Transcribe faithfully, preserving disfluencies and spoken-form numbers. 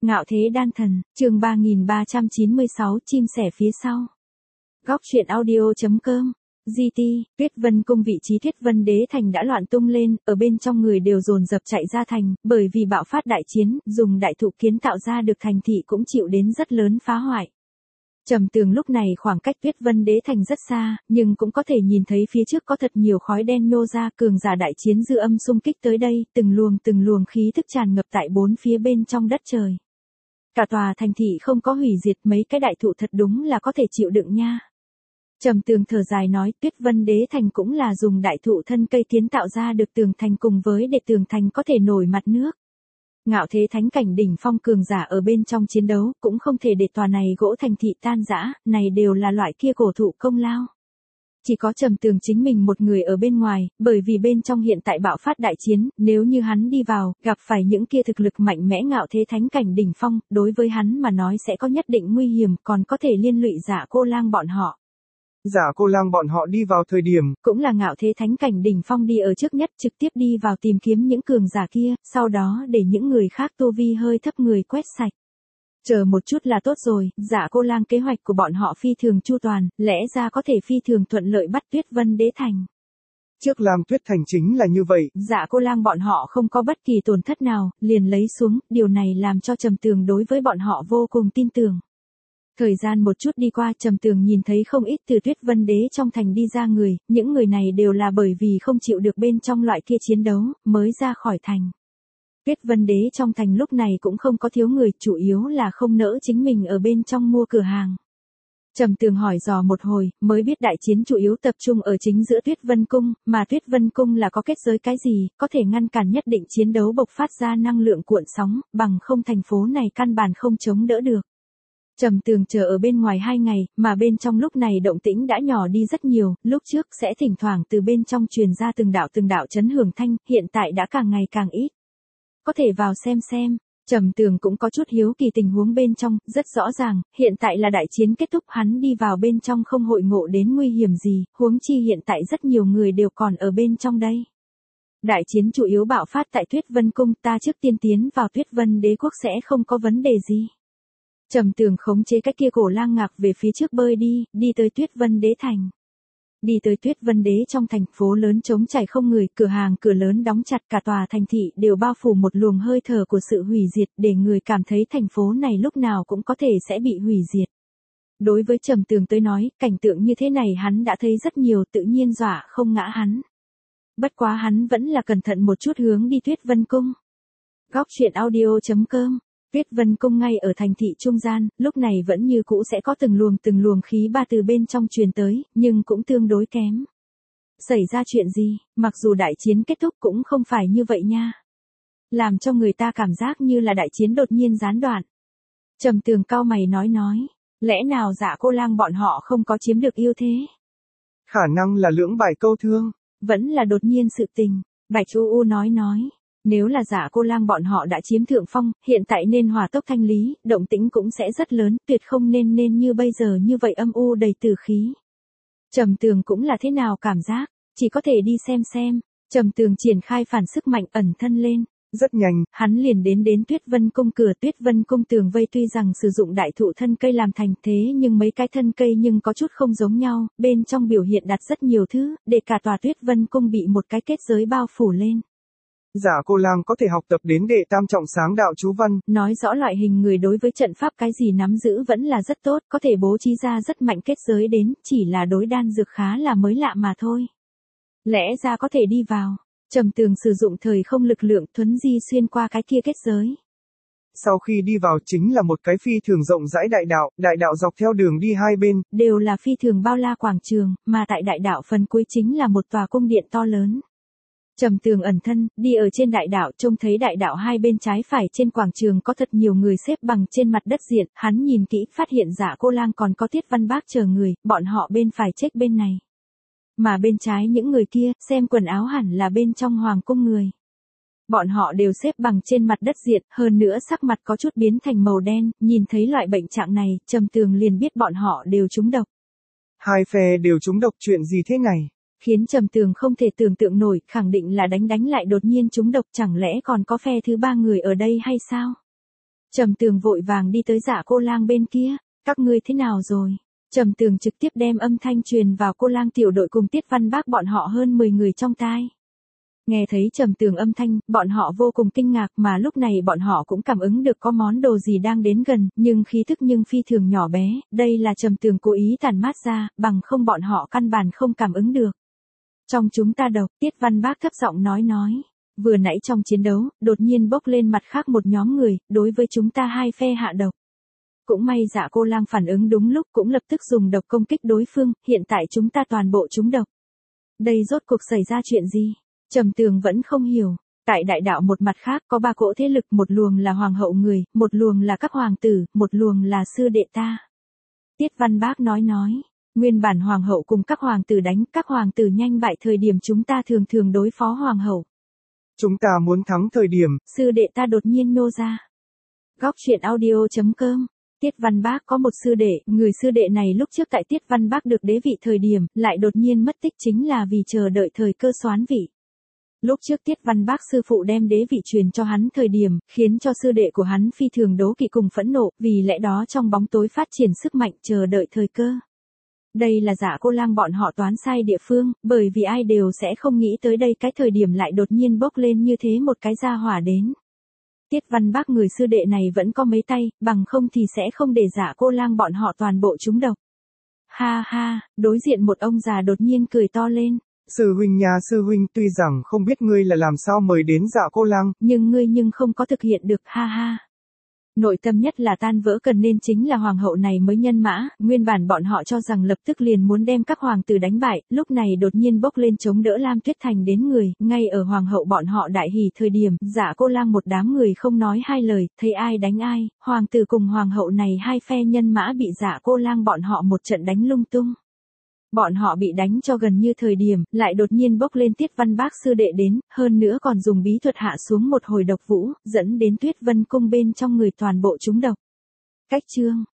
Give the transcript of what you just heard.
Ngạo thế đan thần, chương ba nghìn ba trăm chín mươi sáu, chim sẻ phía sau. Góc truyện audio chấm com. giê tê, Tuyết Vân Cung vị trí Tuyết Vân Đế Thành đã loạn tung lên, ở bên trong người đều dồn dập chạy ra thành, bởi vì bạo phát đại chiến, dùng đại thụ kiến tạo ra được thành thị cũng chịu đến rất lớn phá hoại. Trầm Tường lúc này khoảng cách Tuyết Vân Đế Thành rất xa, nhưng cũng có thể nhìn thấy phía trước có thật nhiều khói đen nhô ra, cường giả đại chiến dư âm xung kích tới đây, từng luồng từng luồng khí thức tràn ngập tại bốn phía bên trong đất trời. Cả tòa thành thị không có hủy diệt, mấy cái đại thụ thật đúng là có thể chịu đựng nha. Trầm Tường thở dài nói, Tuyết Vân Đế Thành cũng là dùng đại thụ thân cây kiến tạo ra được tường thành, cùng với để tường thành có thể nổi mặt nước. Ngạo thế thánh cảnh đỉnh phong cường giả ở bên trong chiến đấu, cũng không thể để tòa này gỗ thành thị tan rã, này đều là loại kia cổ thụ công lao. Chỉ có Trầm Tường chính mình một người ở bên ngoài, bởi vì bên trong hiện tại bạo phát đại chiến, nếu như hắn đi vào, gặp phải những kia thực lực mạnh mẽ ngạo thế thánh cảnh đỉnh phong, đối với hắn mà nói sẽ có nhất định nguy hiểm, còn có thể liên lụy Dạ Cô Lang bọn họ. Dạ Cô Lang bọn họ đi vào thời điểm, cũng là ngạo thế thánh cảnh đỉnh phong đi ở trước nhất, trực tiếp đi vào tìm kiếm những cường giả kia, sau đó để những người khác tu vi hơi thấp người quét sạch. Chờ một chút là tốt rồi, Dạ Cô Lang kế hoạch của bọn họ phi thường chu toàn, lẽ ra có thể phi thường thuận lợi bắt Tuyết Vân Đế Thành. Trước Lam Tuyết Thành chính là như vậy, Dạ Cô Lang bọn họ không có bất kỳ tổn thất nào, liền lấy xuống, điều này làm cho Trầm Tường đối với bọn họ vô cùng tin tưởng. Thời gian một chút đi qua, Trầm Tường nhìn thấy không ít từ Tuyết Vân Đế trong thành đi ra người, những người này đều là bởi vì không chịu được bên trong loại kia chiến đấu, mới ra khỏi thành. Tuyết Vân Đế trong thành lúc này cũng không có thiếu người, chủ yếu là không nỡ chính mình ở bên trong mua cửa hàng. Trầm Tường hỏi dò một hồi, mới biết đại chiến chủ yếu tập trung ở chính giữa Tuyết Vân Cung, mà Tuyết Vân Cung là có kết giới cái gì, có thể ngăn cản nhất định chiến đấu bộc phát ra năng lượng cuộn sóng, bằng không thành phố này căn bản không chống đỡ được. Trầm Tường chờ ở bên ngoài hai ngày, mà bên trong lúc này động tĩnh đã nhỏ đi rất nhiều, lúc trước sẽ thỉnh thoảng từ bên trong truyền ra từng đạo từng đạo chấn hưởng thanh, hiện tại đã càng ngày càng ít. Có thể vào xem xem. Trầm Tường cũng có chút hiếu kỳ tình huống bên trong, rất rõ ràng, hiện tại là đại chiến kết thúc, hắn đi vào bên trong không hội ngộ đến nguy hiểm gì, huống chi hiện tại rất nhiều người đều còn ở bên trong đây. Đại chiến chủ yếu bạo phát tại Tuyết Vân Cung, ta trước tiên tiến vào Tuyết Vân Đế quốc sẽ không có vấn đề gì. Trầm Tường khống chế cái kia cổ lang ngạc về phía trước bơi đi, đi tới Tuyết Vân Đế Thành. Đi tới Tuyết Vân Đế trong thành phố lớn trống trải không người, cửa hàng cửa lớn đóng chặt, cả tòa thành thị đều bao phủ một luồng hơi thở của sự hủy diệt, để người cảm thấy thành phố này lúc nào cũng có thể sẽ bị hủy diệt. Đối với Trầm Tường tới nói, cảnh tượng như thế này hắn đã thấy rất nhiều, tự nhiên dọa không ngã hắn. Bất quá hắn vẫn là cẩn thận một chút hướng đi Tuyết Vân Cung. Góc truyện audio chấm com. Tuyết Vân Cung ngay ở thành thị trung gian, lúc này vẫn như cũ sẽ có từng luồng từng luồng khí ba từ bên trong truyền tới, nhưng cũng tương đối kém. Xảy ra chuyện gì, mặc dù đại chiến kết thúc cũng không phải như vậy nha. Làm cho người ta cảm giác như là đại chiến đột nhiên gián đoạn. Trầm Tường cau mày nói nói, lẽ nào Dạ Cô Lang bọn họ không có chiếm được ưu thế? Khả năng là lưỡng bại câu thương. Vẫn là đột nhiên sự tình, Bạch U U nói nói. Nếu là Dạ Cô Lang bọn họ đã chiếm thượng phong, hiện tại nên hỏa tốc thanh lý, động tĩnh cũng sẽ rất lớn, tuyệt không nên nên như bây giờ như vậy âm u đầy tử khí. Trầm Tường cũng là thế nào cảm giác, chỉ có thể đi xem xem. Trầm Tường triển khai phản sức mạnh ẩn thân lên. Rất nhanh, hắn liền đến đến Tuyết Vân Cung cửa. Tuyết Vân Cung tường vây tuy rằng sử dụng đại thụ thân cây làm thành, thế nhưng mấy cái thân cây nhưng có chút không giống nhau, bên trong biểu hiện đặt rất nhiều thứ, để cả tòa Tuyết Vân Cung bị một cái kết giới bao phủ lên. Dạ Cô Lang có thể học tập đến đệ tam trọng sáng đạo chú văn. Nói rõ loại hình người đối với trận pháp cái gì nắm giữ vẫn là rất tốt, có thể bố trí ra rất mạnh kết giới đến, chỉ là đối đan dược khá là mới lạ mà thôi. Lẽ ra có thể đi vào. Trầm Tường sử dụng thời không lực lượng thuấn di xuyên qua cái kia kết giới. Sau khi đi vào chính là một cái phi thường rộng rãi đại đạo, đại đạo dọc theo đường đi hai bên, đều là phi thường bao la quảng trường, mà tại đại đạo phần cuối chính là một tòa cung điện to lớn. Trầm Tường ẩn thân, đi ở trên đại đạo, trông thấy đại đạo hai bên trái phải trên quảng trường có thật nhiều người xếp bằng trên mặt đất diện, hắn nhìn kỹ, phát hiện Dạ Cô Lang còn có Tiết Văn Bác chờ người, bọn họ bên phải chết bên này. Mà bên trái những người kia, xem quần áo hẳn là bên trong hoàng cung người. Bọn họ đều xếp bằng trên mặt đất diện, hơn nữa sắc mặt có chút biến thành màu đen, nhìn thấy loại bệnh trạng này, Trầm Tường liền biết bọn họ đều trúng độc. Hai phe đều trúng độc, chuyện gì thế này? Khiến Trầm Tường không thể tưởng tượng nổi, khẳng định là đánh đánh lại đột nhiên trúng độc, chẳng lẽ còn có phe thứ ba người ở đây hay sao? Trầm Tường vội vàng đi tới Dạ Cô Lang bên kia, các ngươi thế nào rồi? Trầm Tường trực tiếp đem âm thanh truyền vào Cô Lang tiểu đội cùng Tiết Văn Bác bọn họ hơn mười người trong tai. Nghe thấy Trầm Tường âm thanh, bọn họ vô cùng kinh ngạc mà lúc này bọn họ cũng cảm ứng được có món đồ gì đang đến gần, nhưng khí thức nhưng phi thường nhỏ bé, đây là Trầm Tường cố ý tản mát ra, bằng không bọn họ căn bản không cảm ứng được. Trong chúng ta độc, Tiết Văn Bác thấp giọng nói nói. Vừa nãy trong chiến đấu, đột nhiên bốc lên mặt khác một nhóm người, đối với chúng ta hai phe hạ độc. Cũng may Dạ Cô Lang phản ứng đúng lúc cũng lập tức dùng độc công kích đối phương, hiện tại chúng ta toàn bộ trúng độc. Đây rốt cuộc xảy ra chuyện gì? Trầm Tường vẫn không hiểu. Tại đại đạo một mặt khác có ba cỗ thế lực, một luồng là hoàng hậu người, một luồng là các hoàng tử, một luồng là sư đệ ta. Tiết Văn Bác nói nói. Nguyên bản hoàng hậu cùng các hoàng tử đánh, các hoàng tử nhanh bại thời điểm chúng ta thường thường đối phó hoàng hậu. Chúng ta muốn thắng thời điểm, sư đệ ta đột nhiên nô ra. Góc truyện audio chấm com. Tiết Văn Bác có một sư đệ, người sư đệ này lúc trước tại Tiết Văn Bác được đế vị thời điểm, lại đột nhiên mất tích chính là vì chờ đợi thời cơ soán vị. Lúc trước Tiết Văn Bác sư phụ đem đế vị truyền cho hắn thời điểm, khiến cho sư đệ của hắn phi thường đố kỵ cùng phẫn nộ, vì lẽ đó trong bóng tối phát triển sức mạnh chờ đợi thời cơ. Đây là Dạ Cô Lang bọn họ toán sai địa phương, bởi vì ai đều sẽ không nghĩ tới đây cái thời điểm lại đột nhiên bốc lên như thế một cái gia hỏa đến. Tiết Văn Bác người sư đệ này vẫn có mấy tay, bằng không thì sẽ không để Dạ Cô Lang bọn họ toàn bộ trúng độc. Ha ha, đối diện một ông già đột nhiên cười to lên. Sư huynh nhà sư huynh, tuy rằng không biết ngươi là làm sao mời đến Dạ Cô Lang, nhưng ngươi nhưng không có thực hiện được, ha ha. Nội tâm nhất là tan vỡ, cần nên chính là hoàng hậu này mới nhân mã, nguyên bản bọn họ cho rằng lập tức liền muốn đem các hoàng tử đánh bại, lúc này đột nhiên bốc lên chống đỡ Lam Tuyết Thành đến người, ngay ở hoàng hậu bọn họ đại hỉ thời điểm, Dạ Cô Lang một đám người không nói hai lời, thấy ai đánh ai, hoàng tử cùng hoàng hậu này hai phe nhân mã bị Dạ Cô Lang bọn họ một trận đánh lung tung. Bọn họ bị đánh cho gần như thời điểm, lại đột nhiên bốc lên Tiết Văn Bác sư đệ đến, hơn nữa còn dùng bí thuật hạ xuống một hồi độc vũ, dẫn đến Tuyết Vân Cung bên trong người toàn bộ trúng độc. Cách chương